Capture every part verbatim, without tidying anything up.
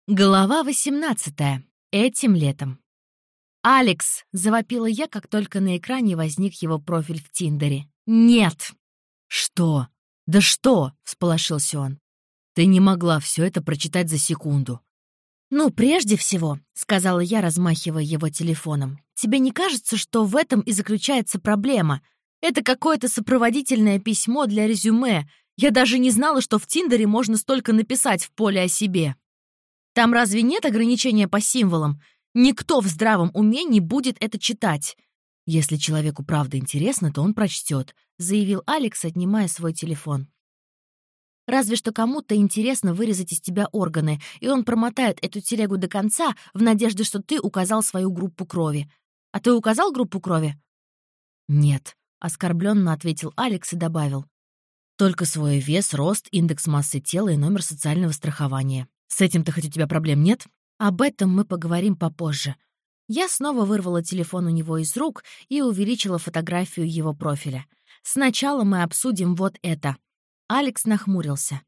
Глава восемнадцатая. Этим летом. «Алекс!» — завопила я, как только на экране возник его профиль в Тиндере. «Нет!» «Что? Да что?» — всполошился он. «Ты не могла все это прочитать за секунду». «Ну, прежде всего», — сказала я, размахивая его телефоном, «тебе не кажется, что в этом и заключается проблема? Это какое-то сопроводительное письмо для резюме. Я даже не знала, что в Тиндере можно столько написать в поле о себе». Там разве нет ограничения по символам? Никто в здравом уме не будет это читать. Если человеку правда интересно, то он прочтет, заявил Алекс, отнимая свой телефон. Разве что кому-то интересно вырезать из тебя органы, и он промотает эту телегу до конца в надежде, что ты указал свою группу крови. А ты указал группу крови? Нет, оскорбленно ответил Алекс и добавил. Только свой вес, рост, индекс массы тела и номер социального страхования. С этим-то хоть у тебя проблем нет? Об этом мы поговорим попозже. Я снова вырвала телефон у него из рук и увеличила фотографию его профиля. Сначала мы обсудим вот это. Алекс нахмурился.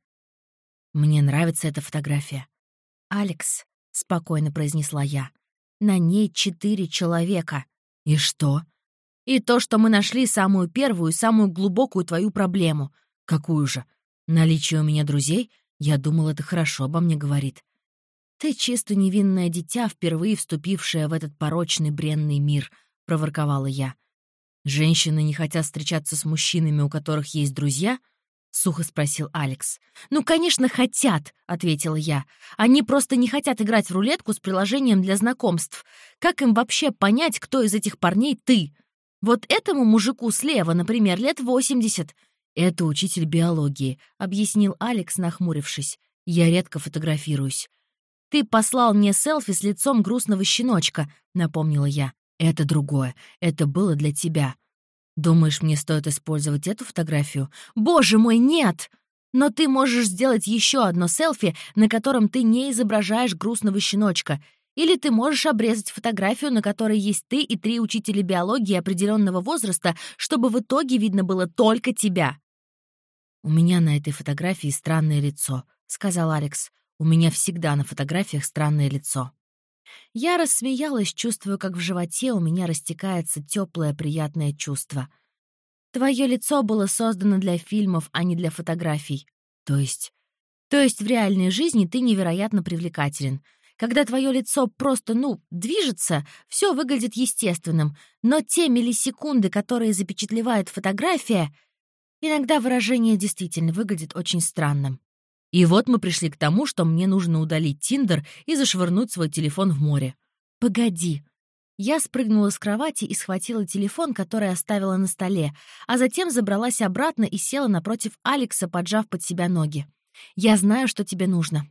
Мне нравится эта фотография. «Алекс», — спокойно произнесла я, — «на ней четыре человека». «И что?» «И то, что мы нашли самую первую, самую глубокую твою проблему». «Какую же? Наличие у меня друзей? Я думал, это хорошо обо мне говорит». «Ты чисто невинное дитя, впервые вступившее в этот порочный бренный мир», — проворковала я. «Женщины не хотят встречаться с мужчинами, у которых есть друзья?» — сухо спросил Алекс. «Ну, конечно, хотят», — ответила я. «Они просто не хотят играть в рулетку с приложением для знакомств. Как им вообще понять, кто из этих парней ты? Вот этому мужику слева, например, лет восемьдесят». «Это учитель биологии», — объяснил Алекс, нахмурившись. «Я редко фотографируюсь». «Ты послал мне селфи с лицом грустного щеночка», — напомнила я. «Это другое. Это было для тебя. Думаешь, мне стоит использовать эту фотографию?» «Боже мой, нет! Но ты можешь сделать еще одно селфи, на котором ты не изображаешь грустного щеночка. Или ты можешь обрезать фотографию, на которой есть ты и три учителя биологии определенного возраста, чтобы в итоге видно было только тебя». «У меня на этой фотографии странное лицо», — сказал Алекс. «У меня всегда на фотографиях странное лицо». Я рассмеялась, чувствуя, как в животе у меня растекается теплое, приятное чувство. «Твое лицо было создано для фильмов, а не для фотографий». «То есть?» «То есть в реальной жизни ты невероятно привлекателен. Когда твое лицо просто, ну, движется, все выглядит естественным. Но те миллисекунды, которые запечатлевает фотография, иногда выражение действительно выглядит очень странным». И вот мы пришли к тому, что мне нужно удалить Тиндер и зашвырнуть свой телефон в море. «Погоди». Я спрыгнула с кровати и схватила телефон, который оставила на столе, а затем забралась обратно и села напротив Алекса, поджав под себя ноги. «Я знаю, что тебе нужно».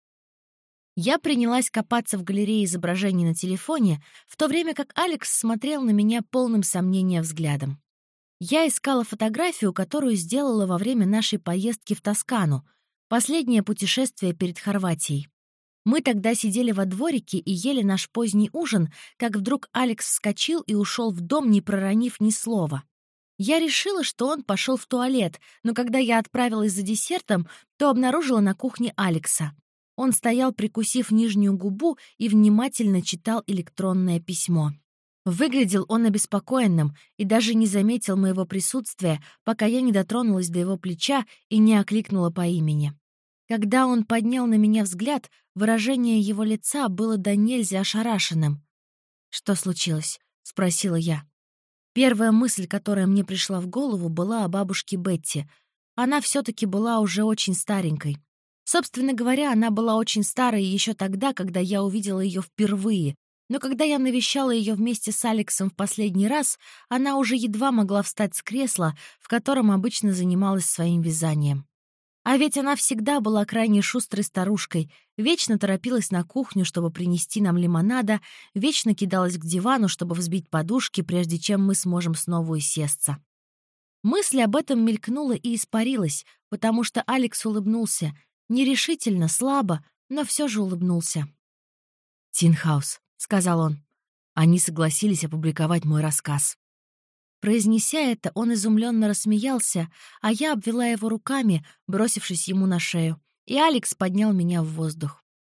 Я принялась копаться в галерее изображений на телефоне, в то время как Алекс смотрел на меня полным сомнения взглядом. Я искала фотографию, которую сделала во время нашей поездки в Тоскану, последнее путешествие перед Хорватией. Мы тогда сидели во дворике и ели наш поздний ужин, как вдруг Алекс вскочил и ушел в дом, не проронив ни слова. Я решила, что он пошел в туалет, но когда я отправилась за десертом, то обнаружила на кухне Алекса. Он стоял, прикусив нижнюю губу, и внимательно читал электронное письмо. Выглядел он обеспокоенным и даже не заметил моего присутствия, пока я не дотронулась до его плеча и не окликнула по имени. Когда он поднял на меня взгляд, выражение его лица было до нельзя ошарашенным. «Что случилось?» — спросила я. Первая мысль, которая мне пришла в голову, была о бабушке Бетти. Она все-таки была уже очень старенькой. Собственно говоря, она была очень старой еще тогда, когда я увидела ее впервые, но когда я навещала ее вместе с Алексом в последний раз, она уже едва могла встать с кресла, в котором обычно занималась своим вязанием. А ведь она всегда была крайне шустрой старушкой, вечно торопилась на кухню, чтобы принести нам лимонада, вечно кидалась к дивану, чтобы взбить подушки, прежде чем мы сможем снова усесться. Мысль об этом мелькнула и испарилась, потому что Алекс улыбнулся. Нерешительно, слабо, но все же улыбнулся. «Тинхаус», — сказал он. «Они согласились опубликовать мой рассказ». Произнеся это, он изумленно рассмеялся, а я обвела его руками, бросившись ему на шею, и Алекс поднял меня в воздух.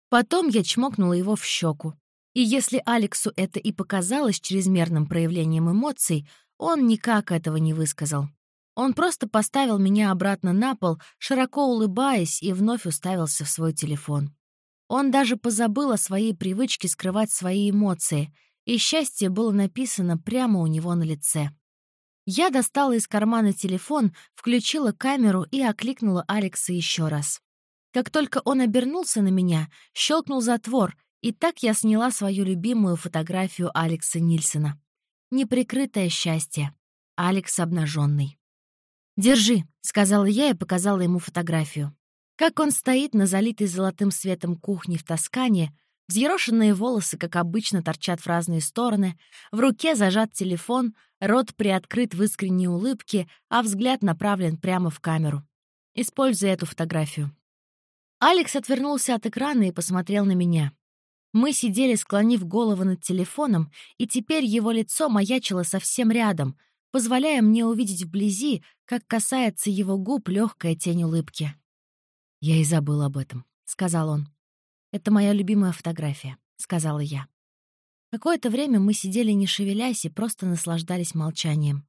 Потом я чмокнула его в щеку. И если Алексу это и показалось чрезмерным проявлением эмоций, он никак этого не высказал. Он просто поставил меня обратно на пол, широко улыбаясь, и вновь уставился в свой телефон. Он даже позабыл о своей привычке скрывать свои эмоции, и счастье было написано прямо у него на лице. Я достала из кармана телефон, включила камеру и окликнула Алекса еще раз. Как только он обернулся на меня, щелкнул затвор, и так я сняла свою любимую фотографию Алекса Нильсона. Неприкрытое счастье. Алекс обнаженный. «Держи», — сказала я и показала ему фотографию. Как он стоит на залитой золотым светом кухне в Тоскане, взъерошенные волосы, как обычно, торчат в разные стороны, в руке зажат телефон, рот приоткрыт в искренней улыбке, а взгляд направлен прямо в камеру. Используй эту фотографию. Алекс отвернулся от экрана и посмотрел на меня. Мы сидели, склонив голову над телефоном, и теперь его лицо маячило совсем рядом, позволяя мне увидеть вблизи, как касается его губ легкая тень улыбки. «Я и забыл об этом», — сказал он. «Это моя любимая фотография», — сказала я. Какое-то время мы сидели, не шевелясь, и просто наслаждались молчанием.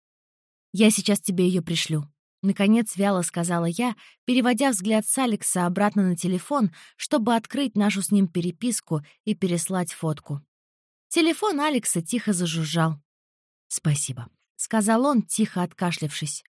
«Я сейчас тебе ее пришлю», — наконец вяло сказала я, переводя взгляд с Алекса обратно на телефон, чтобы открыть нашу с ним переписку и переслать фотку. Телефон Алекса тихо зажужжал. «Спасибо», — сказал он, тихо откашлявшись.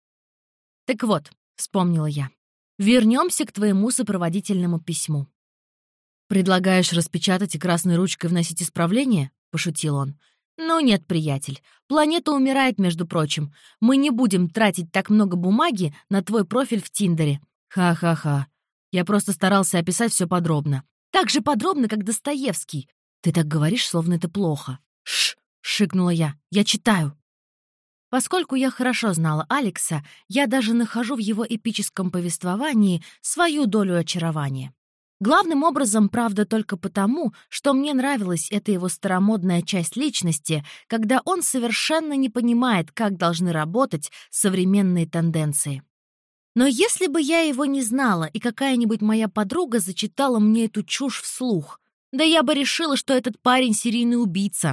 «Так вот», — вспомнила я, — «вернемся к твоему сопроводительному письму». «Предлагаешь распечатать и красной ручкой вносить исправление?» — пошутил он. «Ну нет, приятель. Планета умирает, между прочим. Мы не будем тратить так много бумаги на твой профиль в Тиндере». «Ха-ха-ха. Я просто старался описать все подробно». «Так же подробно, как Достоевский. Ты так говоришь, словно это плохо». «Шш!» — шикнула я. «Я читаю». Поскольку я хорошо знала Алекса, я даже нахожу в его эпическом повествовании свою долю очарования. Главным образом, правда, только потому, что мне нравилась эта его старомодная часть личности, когда он совершенно не понимает, как должны работать современные тенденции. Но если бы я его не знала, и какая-нибудь моя подруга зачитала мне эту чушь вслух, да я бы решила, что этот парень серийный убийца.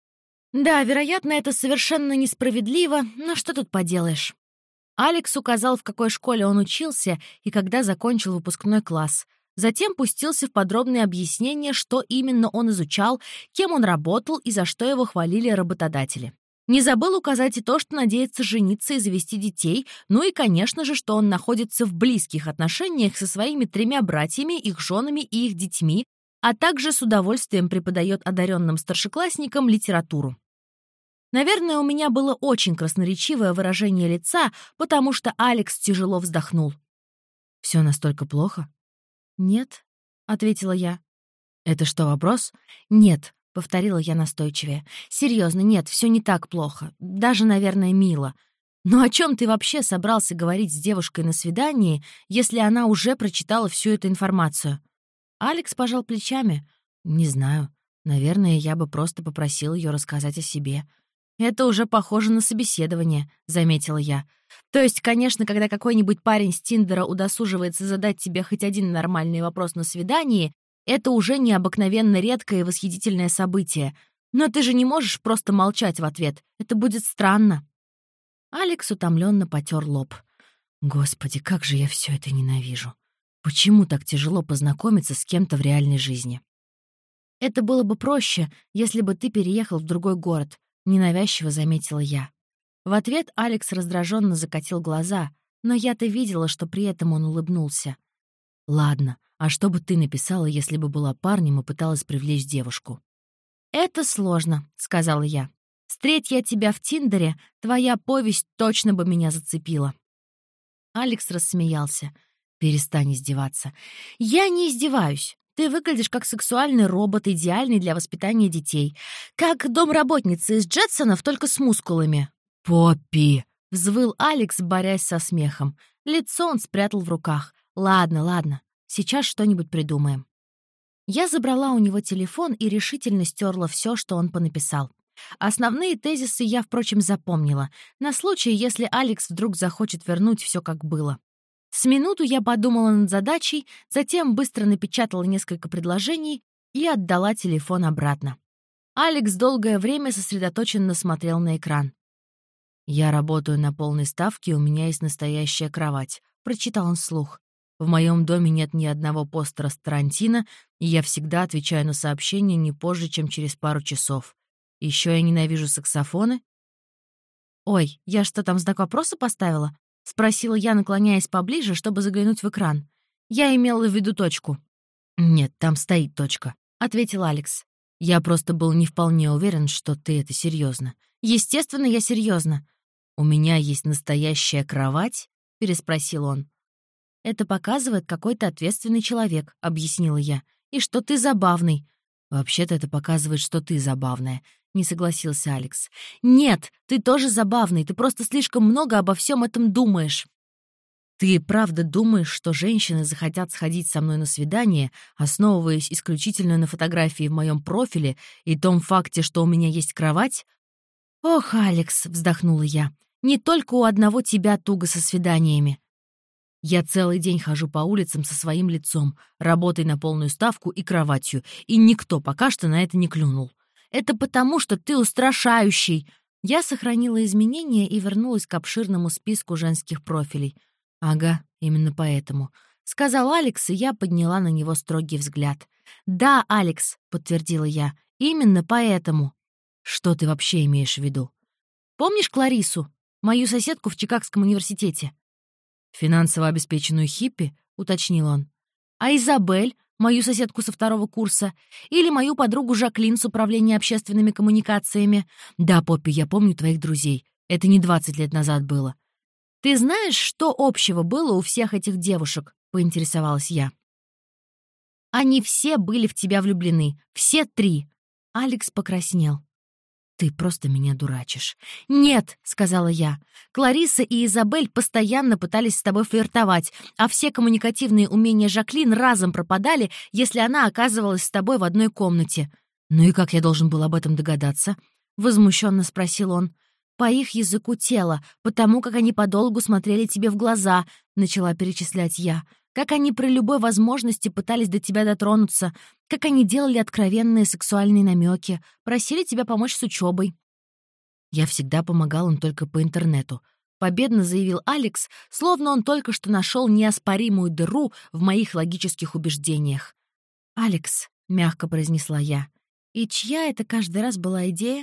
Да, вероятно, это совершенно несправедливо, но что тут поделаешь? Алекс указал, в какой школе он учился и когда закончил выпускной класс. Затем пустился в подробные объяснения, что именно он изучал, кем он работал и за что его хвалили работодатели. Не забыл указать и то, что надеется жениться и завести детей, ну и, конечно же, что он находится в близких отношениях со своими тремя братьями, их женами и их детьми, а также с удовольствием преподает одаренным старшеклассникам литературу. Наверное, у меня было очень красноречивое выражение лица, потому что Алекс тяжело вздохнул. «Все настолько плохо?» «Нет», — ответила я. «Это что, вопрос?» «Нет», — повторила я настойчивее. «Серьезно, нет, все не так плохо. Даже, наверное, мило. Но о чем ты вообще собрался говорить с девушкой на свидании, если она уже прочитала всю эту информацию?» Алекс пожал плечами. «Не знаю. Наверное, я бы просто попросил ее рассказать о себе». «Это уже похоже на собеседование», — заметила я. «То есть, конечно, когда какой-нибудь парень с Тиндера удосуживается задать тебе хоть один нормальный вопрос на свидании, это уже необыкновенно редкое и восхитительное событие. Но ты же не можешь просто молчать в ответ. Это будет странно». Алекс утомленно потер лоб. «Господи, как же я все это ненавижу. Почему так тяжело познакомиться с кем-то в реальной жизни?» «Это было бы проще, если бы ты переехал в другой город», — ненавязчиво заметила я. В ответ Алекс раздраженно закатил глаза, но я-то видела, что при этом он улыбнулся. «Ладно, а что бы ты написала, если бы была парнем и пыталась привлечь девушку?» «Это сложно», — сказала я. «Встреть я тебя в Тиндере, твоя повесть точно бы меня зацепила». Алекс рассмеялся. «Перестань издеваться». «Я не издеваюсь. Ты выглядишь как сексуальный робот, идеальный для воспитания детей. Как домработница из Джетсонов, только с мускулами». «Поппи!» — взвыл Алекс, борясь со смехом. Лицо он спрятал в руках. «Ладно, ладно, сейчас что-нибудь придумаем». Я забрала у него телефон и решительно стерла все, что он понаписал. Основные тезисы я, впрочем, запомнила, на случай, если Алекс вдруг захочет вернуть все как было. С минуту я подумала над задачей, затем быстро напечатала несколько предложений и отдала телефон обратно. Алекс долгое время сосредоточенно смотрел на экран. «Я работаю на полной ставке, у меня есть настоящая кровать», — прочитал он вслух. «В моем доме нет ни одного постера с Тарантино, и я всегда отвечаю на сообщения не позже, чем через пару часов. Еще я ненавижу саксофоны». «Ой, я что, там знак вопроса поставила?» — спросила я, наклоняясь поближе, чтобы заглянуть в экран. Я имела в виду точку. «Нет, там стоит точка», — ответил Алекс. «Я просто был не вполне уверен, что ты это серьезно. Естественно, я серьезно. «У меня есть настоящая кровать?» — переспросил он. «Это показывает, какой ты ответственный человек», — объяснила я. «И что ты забавный». «Вообще-то это показывает, что ты забавная», — не согласился Алекс. «Нет, ты тоже забавный, ты просто слишком много обо всем этом думаешь». «Ты правда думаешь, что женщины захотят сходить со мной на свидание, основываясь исключительно на фотографии в моем профиле и том факте, что у меня есть кровать?» «Ох, Алекс», — вздохнула я, — «не только у одного тебя туго со свиданиями. Я целый день хожу по улицам со своим лицом, работой на полную ставку и кроватью, и никто пока что на это не клюнул. Это потому, что ты устрашающий». Я сохранила изменения и вернулась к обширному списку женских профилей. «Ага, именно поэтому», — сказал Алекс, и я подняла на него строгий взгляд. «Да, Алекс», — подтвердила я, — «именно поэтому». «Что ты вообще имеешь в виду?» «Помнишь Кларису, мою соседку в Чикагском университете?» «Финансово обеспеченную хиппи?» — уточнил он. «А Изабель, мою соседку со второго курса? Или мою подругу Жаклин с управления общественными коммуникациями? Да, Поппи, я помню твоих друзей. Это не двадцать лет назад было». «Ты знаешь, что общего было у всех этих девушек?» — поинтересовалась я. «Они все были в тебя влюблены. Все три». Алекс покраснел. «Ты просто меня дурачишь». «Нет», — сказала я. «Клариса и Изабель постоянно пытались с тобой флиртовать, а все коммуникативные умения Жаклин разом пропадали, если она оказывалась с тобой в одной комнате». «Ну и как я должен был об этом догадаться?» — возмущенно спросил он. «По их языку тела, потому как они подолгу смотрели тебе в глаза», — начала перечислять я. «Как они при любой возможности пытались до тебя дотронуться, как они делали откровенные сексуальные намеки, просили тебя помочь с учебой». «Я всегда помогал им только по интернету», — победно заявил Алекс, словно он только что нашел неоспоримую дыру в моих логических убеждениях. «Алекс», — мягко произнесла я, — «и чья это каждый раз была идея?»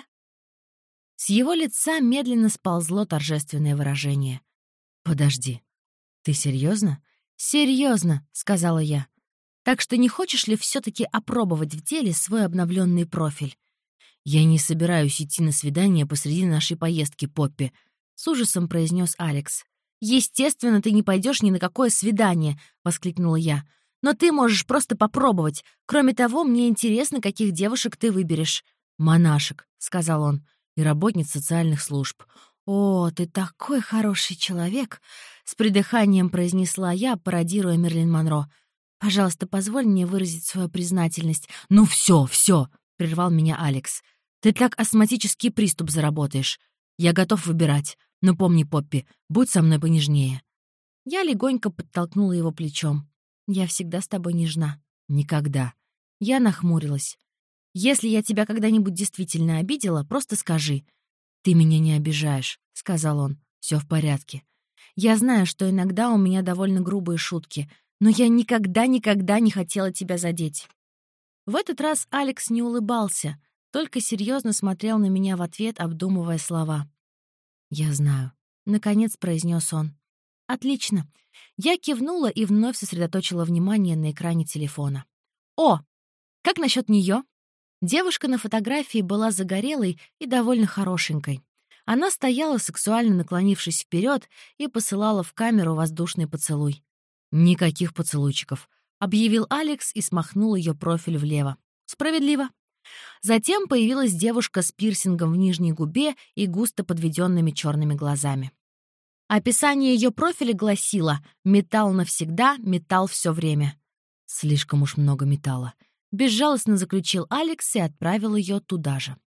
С его лица медленно сползло торжественное выражение. «Подожди, ты серьезно?» «Серьезно», — сказала я. «Так что не хочешь ли все-таки опробовать в деле свой обновленный профиль?» «Я не собираюсь идти на свидание посреди нашей поездки, Поппи», — с ужасом произнес Алекс. «Естественно, ты не пойдешь ни на какое свидание», — воскликнула я. «Но ты можешь просто попробовать. Кроме того, мне интересно, каких девушек ты выберешь». «Монашек», — сказал он, — «и работниц социальных служб». «О, ты такой хороший человек!» — с придыханием произнесла я, пародируя Мерлин Монро. «Пожалуйста, позволь мне выразить свою признательность». «Ну все, все!» — прервал меня Алекс. «Ты так астматический приступ заработаешь. Я готов выбирать. Но помни, Поппи, будь со мной понежнее». Я легонько подтолкнула его плечом. «Я всегда с тобой нежна». «Никогда». Я нахмурилась. «Если я тебя когда-нибудь действительно обидела, просто скажи». «Ты меня не обижаешь», — сказал он. «Все в порядке. Я знаю, что иногда у меня довольно грубые шутки, но я никогда-никогда не хотела тебя задеть». В этот раз Алекс не улыбался, только серьезно смотрел на меня в ответ, обдумывая слова. «Я знаю», — наконец произнес он. «Отлично». Я кивнула и вновь сосредоточила внимание на экране телефона. «О, как насчет нее?» Девушка на фотографии была загорелой и довольно хорошенькой. Она стояла, сексуально наклонившись вперед, и посылала в камеру воздушный поцелуй. «Никаких поцелуйчиков», — объявил Алекс и смахнул ее профиль влево. «Справедливо». Затем появилась девушка с пирсингом в нижней губе и густо подведенными черными глазами. Описание ее профиля гласило «Металл навсегда, металл все время». «Слишком уж много металла», — безжалостно заключил Алекс и отправил ее туда же.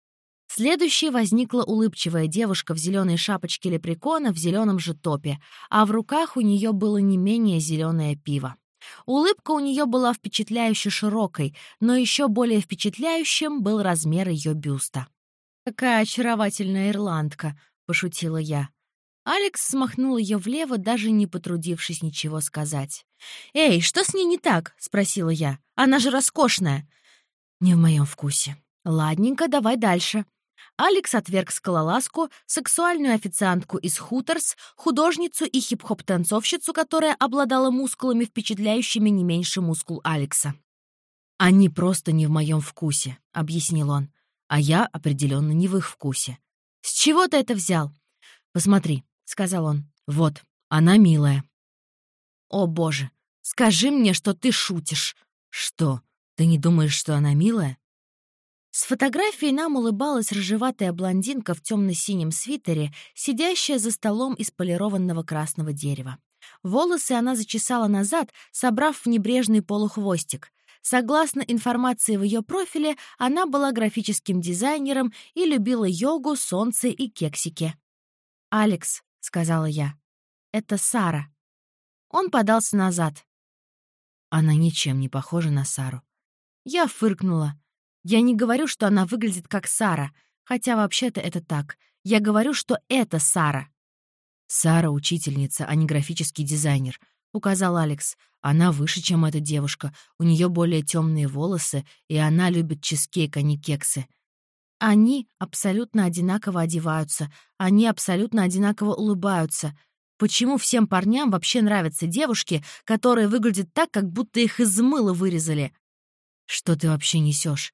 Следующей возникла улыбчивая девушка в зеленой шапочке лепрекона в зеленом же топе, а в руках у нее было не менее зеленое пиво. Улыбка у нее была впечатляюще широкой, но еще более впечатляющим был размер ее бюста. «Какая очаровательная ирландка!» — пошутила я. Алекс смахнул ее влево, даже не потрудившись ничего сказать. «Эй, что с ней не так?» — спросила я. «Она же роскошная!» «Не в моем вкусе». «Ладненько, давай дальше». Алекс отверг скалолазку, сексуальную официантку из Хуторс, художницу и хип-хоп-танцовщицу, которая обладала мускулами, впечатляющими не меньше мускул Алекса. «Они просто не в моем вкусе», — объяснил он. «А я определенно не в их вкусе». «С чего ты это взял?» «Посмотри», — сказал он. «Вот, она милая». «О, боже, скажи мне, что ты шутишь». «Что, ты не думаешь, что она милая?» С фотографией нам улыбалась рыжеватая блондинка в темно-синем свитере, сидящая за столом из полированного красного дерева. Волосы она зачесала назад, собрав в небрежный полухвостик. Согласно информации в ее профиле, она была графическим дизайнером и любила йогу, солнце и кексики. «Алекс», — сказала я, — «это Сара». Он подался назад. Она ничем не похожа на Сару. Я фыркнула. Я не говорю, что она выглядит как Сара, хотя вообще-то это так. Я говорю, что это Сара. «Сара — учительница, а не графический дизайнер», — указал Алекс. «Она выше, чем эта девушка, у нее более темные волосы, и она любит чизкейк, а не кексы». Они абсолютно одинаково одеваются, они абсолютно одинаково улыбаются. Почему всем парням вообще нравятся девушки, которые выглядят так, как будто их из мыла вырезали? Что ты вообще несешь?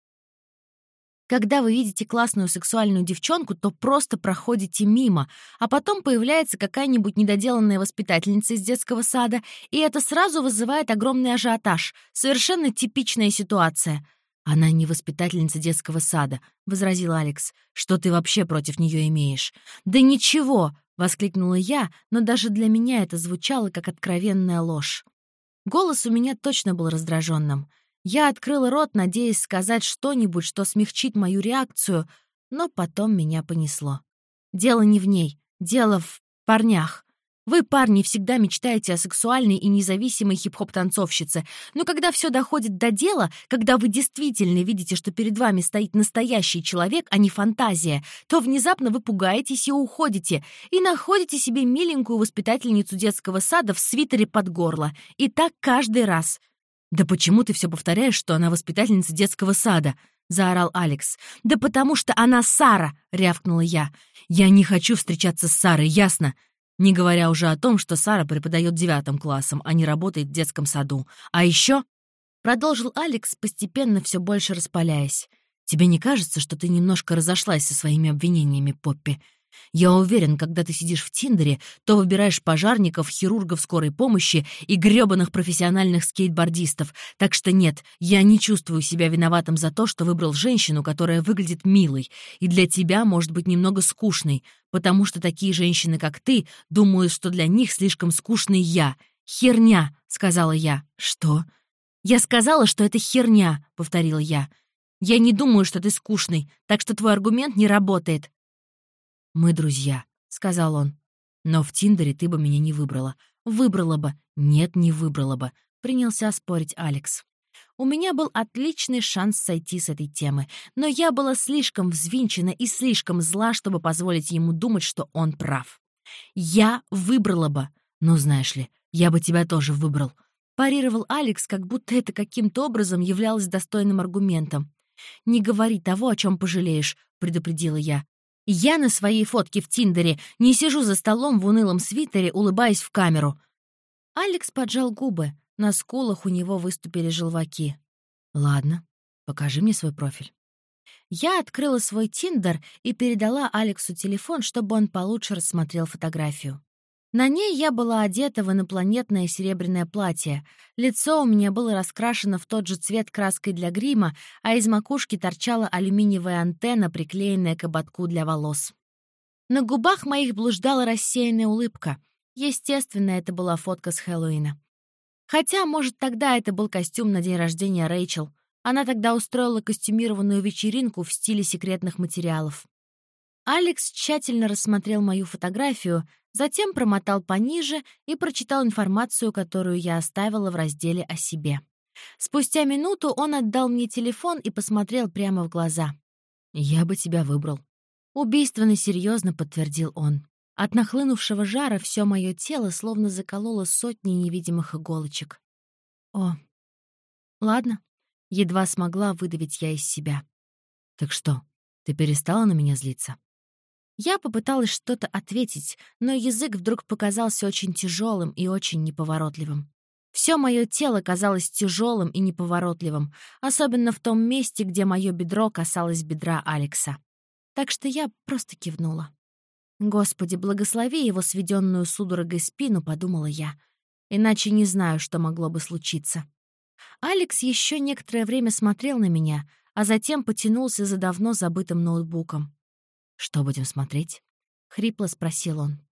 Когда вы видите классную сексуальную девчонку, то просто проходите мимо, а потом появляется какая-нибудь недоделанная воспитательница из детского сада, и это сразу вызывает огромный ажиотаж. Совершенно типичная ситуация. «Она не воспитательница детского сада», — возразил Алекс. «Что ты вообще против нее имеешь?» «Да ничего!» — воскликнула я, но даже для меня это звучало как откровенная ложь. Голос у меня точно был раздраженным. Я открыла рот, надеясь сказать что-нибудь, что смягчит мою реакцию, но потом меня понесло. Дело не в ней, дело в парнях. Вы, парни, всегда мечтаете о сексуальной и независимой хип-хоп-танцовщице, но когда все доходит до дела, когда вы действительно видите, что перед вами стоит настоящий человек, а не фантазия, то внезапно вы пугаетесь и уходите, и находите себе миленькую воспитательницу детского сада в свитере под горло. И так каждый раз. «Да почему ты все повторяешь, что она воспитательница детского сада?» — заорал Алекс. «Да потому что она Сара!» — рявкнула я. «Я не хочу встречаться с Сарой, ясно? Не говоря уже о том, что Сара преподает девятым классом, а не работает в детском саду. А еще...» — продолжил Алекс, постепенно все больше распаляясь. «Тебе не кажется, что ты немножко разошлась со своими обвинениями, Поппи? Я уверен, когда ты сидишь в Тиндере, то выбираешь пожарников, хирургов скорой помощи и грёбаных профессиональных скейтбордистов. Так что нет, я не чувствую себя виноватым за то, что выбрал женщину, которая выглядит милой, и для тебя может быть немного скучной, потому что такие женщины, как ты, думают, что для них слишком скучный я. «Херня», — сказала я. «Что?» «Я сказала, что это херня», — повторила я. «Я не думаю, что ты скучный, так что твой аргумент не работает». «Мы друзья», — сказал он. «Но в Тиндере ты бы меня не выбрала». «Выбрала бы». «Нет, не выбрала бы», — принялся спорить Алекс. У меня был отличный шанс сойти с этой темы, но я была слишком взвинчена и слишком зла, чтобы позволить ему думать, что он прав. «Я выбрала бы». «Ну, знаешь ли, я бы тебя тоже выбрал», — парировал Алекс, как будто это каким-то образом являлось достойным аргументом. «Не говори того, о чем пожалеешь», — предупредила я. «Я на своей фотке в Тиндере не сижу за столом в унылом свитере, улыбаясь в камеру». Алекс поджал губы. На скулах у него выступили желваки. «Ладно, покажи мне свой профиль». Я открыла свой Тиндер и передала Алексу телефон, чтобы он получше рассмотрел фотографию. На ней я была одета в инопланетное серебряное платье. Лицо у меня было раскрашено в тот же цвет краской для грима, а из макушки торчала алюминиевая антенна, приклеенная к ободку для волос. На губах моих блуждала рассеянная улыбка. Естественно, это была фотка с Хэллоуина. Хотя, может, тогда это был костюм на день рождения Рэйчел. Она тогда устроила костюмированную вечеринку в стиле секретных материалов. Алекс тщательно рассмотрел мою фотографию, затем промотал пониже и прочитал информацию, которую я оставила в разделе «О себе». Спустя минуту он отдал мне телефон и посмотрел прямо в глаза. «Я бы тебя выбрал», — убийственно серьезно подтвердил он. От нахлынувшего жара все мое тело словно закололо сотни невидимых иголочек. «О, ладно», — едва смогла выдавить я из себя. «Так что, ты перестала на меня злиться?» Я попыталась что-то ответить, но язык вдруг показался очень тяжелым и очень неповоротливым. Все мое тело казалось тяжелым и неповоротливым, особенно в том месте, где мое бедро касалось бедра Алекса. Так что я просто кивнула. «Господи, благослови его сведенную судорогой спину», — подумала я. Иначе не знаю, что могло бы случиться. Алекс еще некоторое время смотрел на меня, а затем потянулся за давно забытым ноутбуком. «Что будем смотреть?» — хрипло спросил он.